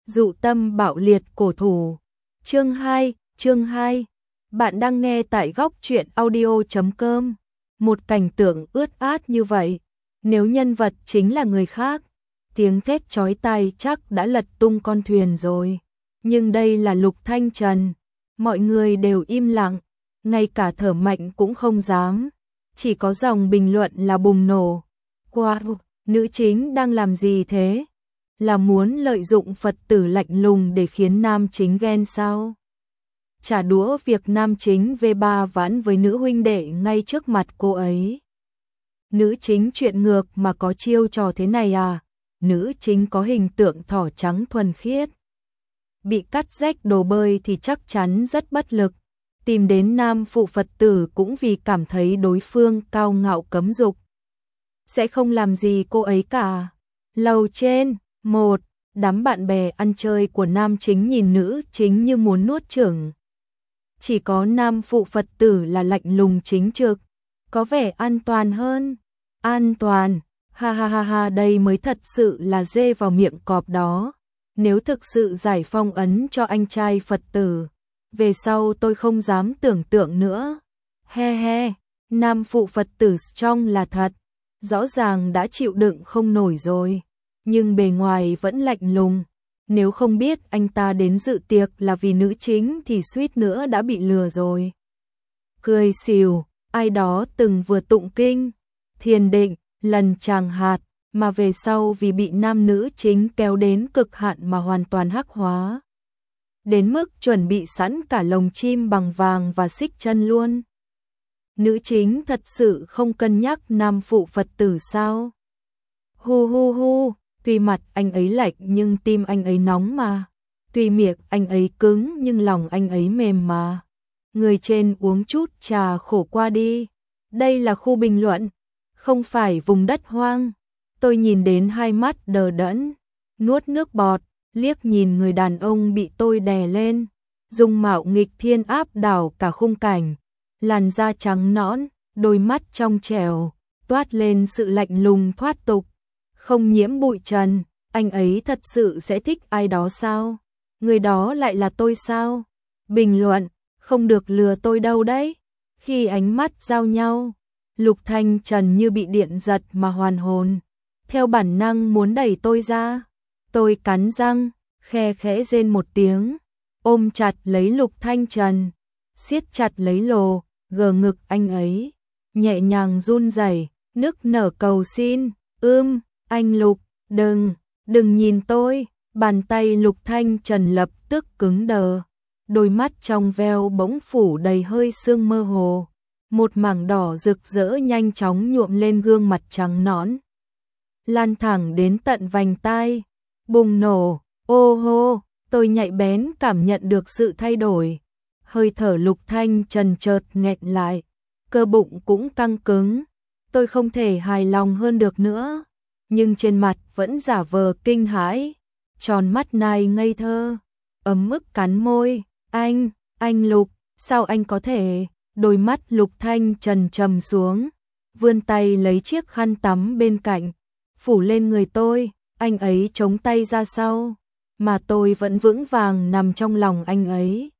Dụ tâm bạo liệt cổ thù. Chương 2. Bạn đang nghe tại góc truyện audio.com. Một cảnh tượng ướt át như vậy, nếu nhân vật chính là người khác, tiếng thét chói tai chắc đã lật tung con thuyền rồi. Nhưng đây là Lục Thanh Trần, mọi người đều im lặng, ngay cả thở mạnh cũng không dám, chỉ có dòng bình luận là bùng nổ. Wow, nữ chính đang làm gì thế? Là muốn lợi dụng Phật tử lạnh lùng để khiến nam chính ghen sao? Trả đũa việc nam chính V3 vãn với nữ huynh đệ ngay trước mặt cô ấy. Nữ chính chuyện ngược mà có chiêu trò thế này à? Nữ chính có hình tượng thỏ trắng thuần khiết. Bị cắt rách đồ bơi thì chắc chắn rất bất lực. Tìm đến nam phụ Phật tử cũng vì cảm thấy đối phương cao ngạo cấm dục. Sẽ không làm gì cô ấy cả. Lầu trên, đám bạn bè ăn chơi của nam chính nhìn nữ chính như muốn nuốt chửng. Chỉ có nam phụ Phật tử là lạnh lùng chính trực, có vẻ an toàn hơn. An toàn, ha ha ha ha, đây mới thật sự là dê vào miệng cọp đó. Nếu thực sự giải phong ấn cho anh trai Phật tử, về sau tôi không dám tưởng tượng nữa. He he, nam phụ Phật tử trong là thật, rõ ràng đã chịu đựng không nổi rồi, nhưng bề ngoài vẫn lạnh lùng. Nếu không biết anh ta đến dự tiệc là vì nữ chính thì suýt nữa đã bị lừa rồi. Cười xỉu, ai đó từng vừa tụng kinh, thiền định, lần tràng hạt, mà về sau vì bị nam nữ chính kéo đến cực hạn mà hoàn toàn hắc hóa. Đến mức chuẩn bị sẵn cả lồng chim bằng vàng và xích chân luôn. Nữ chính thật sự không cân nhắc nam phụ Phật tử sao? Hu hu hu. Tuy mặt anh ấy lạnh nhưng tim anh ấy nóng mà. Tuy miệng anh ấy cứng nhưng lòng anh ấy mềm mà. Người trên uống chút trà khổ qua đi. Đây là khu bình luận, không phải vùng đất hoang. Tôi nhìn đến hai mắt đờ đẫn, nuốt nước bọt, liếc nhìn người đàn ông bị tôi đè lên. Dung mạo nghịch thiên áp đảo cả khung cảnh. Làn da trắng nõn, đôi mắt trong trẻo, toát lên sự lạnh lùng thoát tục. Không nhiễm bụi trần, anh ấy thật sự sẽ thích ai đó sao? Người đó lại là tôi sao? Bình luận, không được lừa tôi đâu đấy. Khi ánh mắt giao nhau, Lục Thanh Trần như bị điện giật mà hoàn hồn. Theo bản năng muốn đẩy tôi ra. Tôi cắn răng, khe khẽ rên một tiếng, ôm chặt lấy Lục Thanh Trần, siết chặt lấy lồ, gờ ngực anh ấy, nhẹ nhàng run rẩy, nức nở cầu xin, anh Lục, đừng nhìn tôi. Bàn tay Lục Thanh Trần lập tức cứng đờ, đôi mắt trong veo bỗng phủ đầy hơi sương mơ hồ, một mảng đỏ rực rỡ nhanh chóng nhuộm lên gương mặt trắng nõn, lan thẳng đến tận vành tai, bùng nổ. Ô hô, tôi nhạy bén cảm nhận được sự thay đổi, hơi thở Lục Thanh Trần chợt nghẹn lại, cơ bụng cũng căng cứng, tôi không thể hài lòng hơn được nữa. Nhưng trên mặt vẫn giả vờ kinh hãi, tròn mắt nai ngây thơ, ấm ức cắn môi, anh Lục, sao anh có thể? Đôi mắt Lục Thanh Trần trầm xuống, vươn tay lấy chiếc khăn tắm bên cạnh, phủ lên người tôi, anh ấy chống tay ra sau, mà tôi vẫn vững vàng nằm trong lòng anh ấy.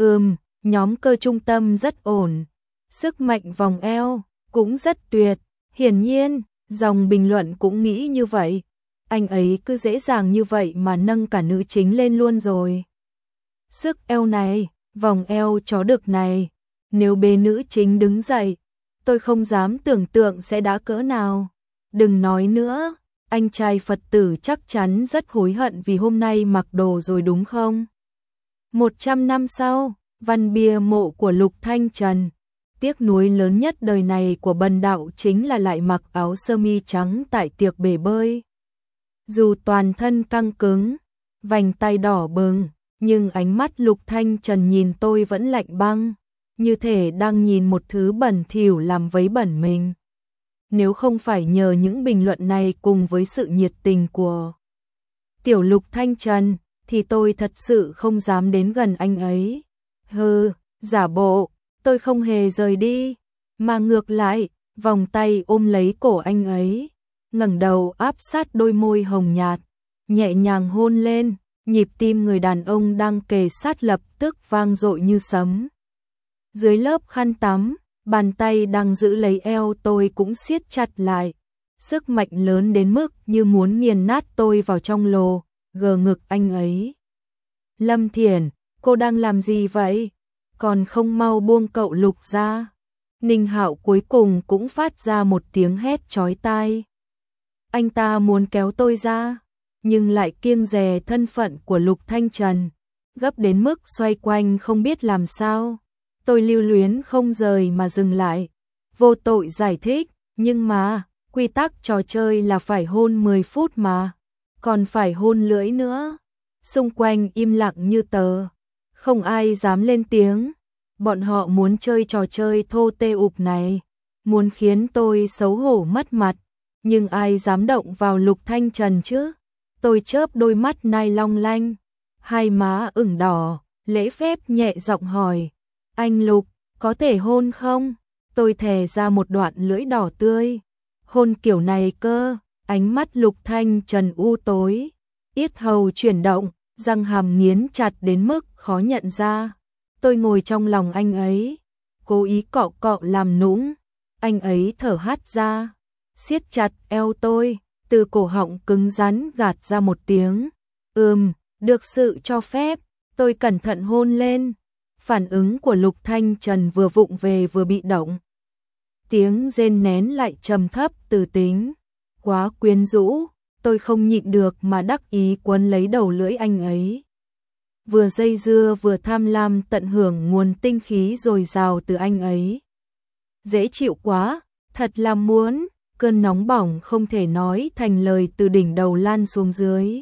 Nhóm cơ trung tâm rất ổn, sức mạnh vòng eo cũng rất tuyệt, hiển nhiên. Dòng bình luận cũng nghĩ như vậy, anh ấy cứ dễ dàng như vậy mà nâng cả nữ chính lên luôn rồi. Sức eo này, vòng eo chó đực này, nếu bế nữ chính đứng dậy, tôi không dám tưởng tượng sẽ đã cỡ nào. Đừng nói nữa, anh trai Phật tử chắc chắn rất hối hận vì hôm nay mặc đồ rồi đúng không? 100 năm sau, văn bia mộ của Lục Thanh Trần. Tiếc nuối lớn nhất đời này của Bần Đạo chính là lại mặc áo sơ mi trắng tại tiệc bể bơi. Dù toàn thân căng cứng, vành tay đỏ bừng, nhưng ánh mắt Lục Thanh Trần nhìn tôi vẫn lạnh băng, như thể đang nhìn một thứ bẩn thỉu làm vấy bẩn mình. Nếu không phải nhờ những bình luận này cùng với sự nhiệt tình của tiểu Lục Thanh Trần, thì tôi thật sự không dám đến gần anh ấy. Giả bộ. Tôi không hề rời đi, mà ngược lại, vòng tay ôm lấy cổ anh ấy, ngẩng đầu áp sát đôi môi hồng nhạt, nhẹ nhàng hôn lên, nhịp tim người đàn ông đang kề sát lập tức vang dội như sấm. Dưới lớp khăn tắm, bàn tay đang giữ lấy eo tôi cũng siết chặt lại. Sức mạnh lớn đến mức như muốn nghiền nát tôi vào trong lồ, gờ ngực anh ấy. Lâm Thiển, cô đang làm gì vậy? Còn không mau buông cậu Lục ra. Ninh Hạo cuối cùng cũng phát ra một tiếng hét chói tai. Anh ta muốn kéo tôi ra, nhưng lại kiêng dè thân phận của Lục Thanh Trần, gấp đến mức xoay quanh không biết làm sao. Tôi lưu luyến không rời mà dừng lại, vô tội giải thích, nhưng mà, quy tắc trò chơi là phải hôn 10 phút mà, còn phải hôn lưỡi nữa. Xung quanh im lặng như tờ, không ai dám lên tiếng. Bọn họ muốn chơi trò chơi thô tê ục này, muốn khiến tôi xấu hổ mất mặt, nhưng ai dám động vào Lục Thanh Trần chứ? Tôi chớp đôi mắt nai long lanh, hai má ửng đỏ, lễ phép nhẹ giọng hỏi, anh Lục, có thể hôn không? Tôi thè ra một đoạn lưỡi đỏ tươi, hôn kiểu này cơ. Ánh mắt Lục Thanh Trần u tối, yết hầu chuyển động, răng hàm nghiến chặt đến mức khó nhận ra. Tôi ngồi trong lòng anh ấy, cố ý cọ cọ làm nũng. Anh ấy thở hắt ra, siết chặt eo tôi, từ cổ họng cứng rắn gạt ra một tiếng. Được sự cho phép. Tôi cẩn thận hôn lên. Phản ứng của Lục Thanh Trần vừa vụng về vừa bị động. Tiếng rên nén lại trầm thấp từ tính, quá quyến rũ. Tôi không nhịn được mà đắc ý quấn lấy đầu lưỡi anh ấy. Vừa dây dưa vừa tham lam tận hưởng nguồn tinh khí dồi dào từ anh ấy. Dễ chịu quá, thật là muốn, cơn nóng bỏng không thể nói thành lời từ đỉnh đầu lan xuống dưới.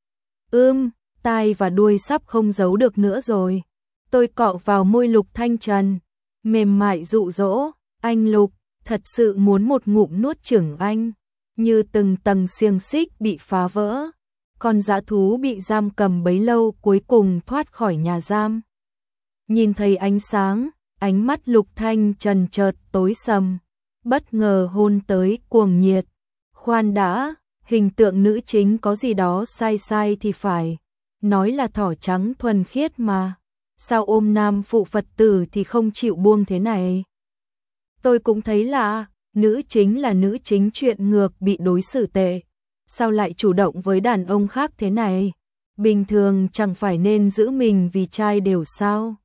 Tai và đuôi sắp không giấu được nữa rồi. Tôi cọ vào môi Lục Thanh Trần, mềm mại dụ dỗ, anh Lục, thật sự muốn một ngụm nuốt chửng anh, như từng tầng xiềng xích bị phá vỡ. Con dã thú bị giam cầm bấy lâu cuối cùng thoát khỏi nhà giam. Nhìn thấy ánh sáng, ánh mắt Lục Thanh Trần chợt tối sầm, bất ngờ hôn tới cuồng nhiệt. Khoan đã, hình tượng nữ chính có gì đó sai sai thì phải, nói là thỏ trắng thuần khiết mà, sao ôm nam phụ Phật tử thì không chịu buông thế này. Tôi cũng thấy lạ, nữ chính là nữ chính chuyện ngược bị đối xử tệ, sao lại chủ động với đàn ông khác thế này? Bình thường chẳng phải nên giữ mình vì trai đều sao?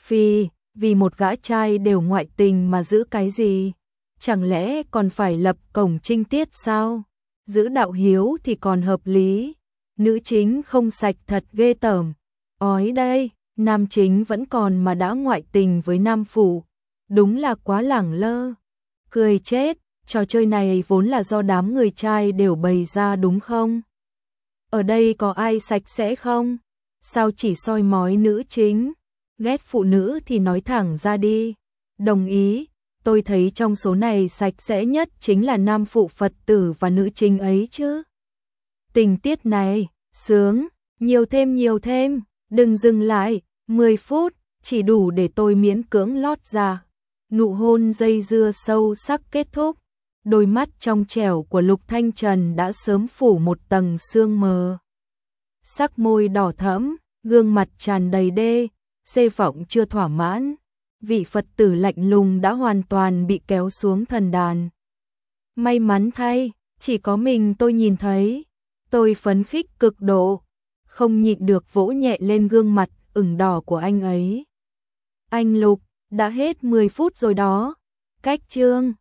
Vì một gã trai đều ngoại tình mà giữ cái gì? Chẳng lẽ còn phải lập cổng trinh tiết sao? Giữ đạo hiếu thì còn hợp lý. Nữ chính không sạch thật ghê tởm. Ói đây, nam chính vẫn còn mà đã ngoại tình với nam phụ. Đúng là quá lẳng lơ. Cười chết, trò chơi này vốn là do đám người trai đều bày ra đúng không? Ở đây có ai sạch sẽ không? Sao chỉ soi mói nữ chính? Ghét phụ nữ thì nói thẳng ra đi. Đồng ý, tôi thấy trong số này sạch sẽ nhất chính là nam phụ Phật tử và nữ chính ấy chứ. Tình tiết này, sướng, nhiều thêm, đừng dừng lại, 10 phút, chỉ đủ để tôi miễn cưỡng lót ra. Nụ hôn dây dưa sâu sắc kết thúc, đôi mắt trong trẻo của Lục Thanh Trần đã sớm phủ một tầng sương mờ. Sắc môi đỏ thẫm, gương mặt tràn đầy xê vọng chưa thỏa mãn, vị Phật tử lạnh lùng đã hoàn toàn bị kéo xuống thần đàn. May mắn thay, chỉ có mình tôi nhìn thấy, tôi phấn khích cực độ, không nhịn được vỗ nhẹ lên gương mặt ửng đỏ của anh ấy. Anh Lục, đã hết 10 phút rồi đó. Cách chương